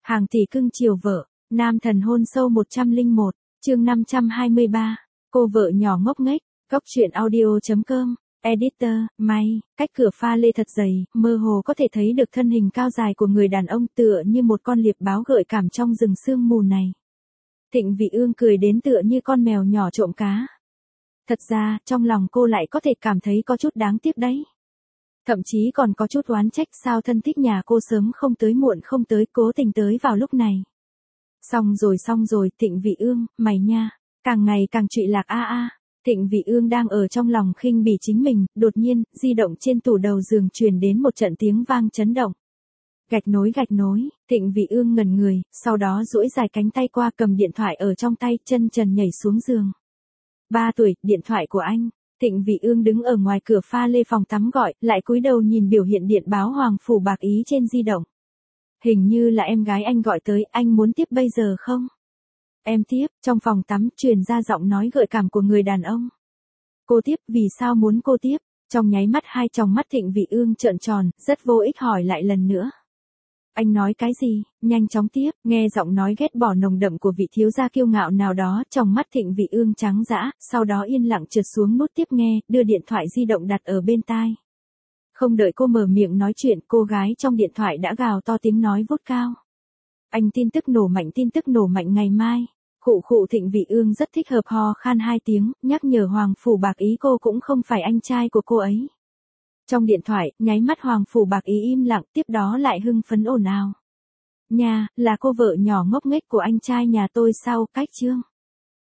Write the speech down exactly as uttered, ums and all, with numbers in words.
Hàng tỷ cưng chiều vợ, nam thần hôn sâu một trăm lẻ một, chương năm trăm hai mươi ba, cô vợ nhỏ ngốc nghếch, góc truyện audio chấm com, editor, may, cách cửa pha lê thật dày, mơ hồ có thể thấy được thân hình cao dài của người đàn ông tựa như một con liệp báo gợi cảm trong rừng sương mù này. Thịnh Vị Ương cười đến tựa như con mèo nhỏ trộm cá. Thật ra, trong lòng cô lại có thể cảm thấy có chút đáng tiếc đấy. Thậm chí còn có chút oán trách sao thân thích nhà cô sớm không tới muộn không tới, cố tình tới vào lúc này. Xong rồi xong rồi, Thịnh Vị Ương, mày nha, càng ngày càng trụy lạc a a. Thịnh Vị Ương đang ở trong lòng khinh bỉ chính mình, đột nhiên, di động trên tủ đầu giường truyền đến một trận tiếng vang chấn động. Gạch nối gạch nối, Thịnh Vị Ương ngẩn người, sau đó duỗi dài cánh tay qua cầm điện thoại ở trong tay, chân trần nhảy xuống giường. Ba tuổi, điện thoại của anh. Thịnh Vị Ương đứng ở ngoài cửa pha lê phòng tắm gọi, lại cúi đầu nhìn biểu hiện điện báo Hoàng Phủ Bạc Ý trên di động. Hình như là em gái anh gọi tới, anh muốn tiếp bây giờ không? Em tiếp, trong phòng tắm truyền ra giọng nói gợi cảm của người đàn ông. Cô tiếp, vì sao muốn cô tiếp? Trong nháy mắt hai tròng mắt Thịnh Vị Ương trợn tròn, rất vô ích hỏi lại lần nữa. Anh nói cái gì? Nhanh chóng tiếp, nghe giọng nói ghét bỏ nồng đậm của vị thiếu gia kiêu ngạo nào đó, trong mắt Thịnh Vị Ương trắng dã, sau đó yên lặng trượt xuống nút tiếp nghe, đưa điện thoại di động đặt ở bên tai. Không đợi cô mở miệng nói chuyện, cô gái trong điện thoại đã gào to tiếng nói vút cao. Anh tin tức nổ mạnh tin tức nổ mạnh ngày mai. Khụ khụ Thịnh Vị Ương rất thích hợp ho khan hai tiếng, nhắc nhở Hoàng Phủ Bạc Ý cô cũng không phải anh trai của cô ấy. Trong điện thoại, nháy mắt Hoàng Phủ Bạc Ý im lặng, tiếp đó lại hưng phấn ồn ào. Nhà, là cô vợ nhỏ ngốc nghếch của anh trai nhà tôi sao, cách chương.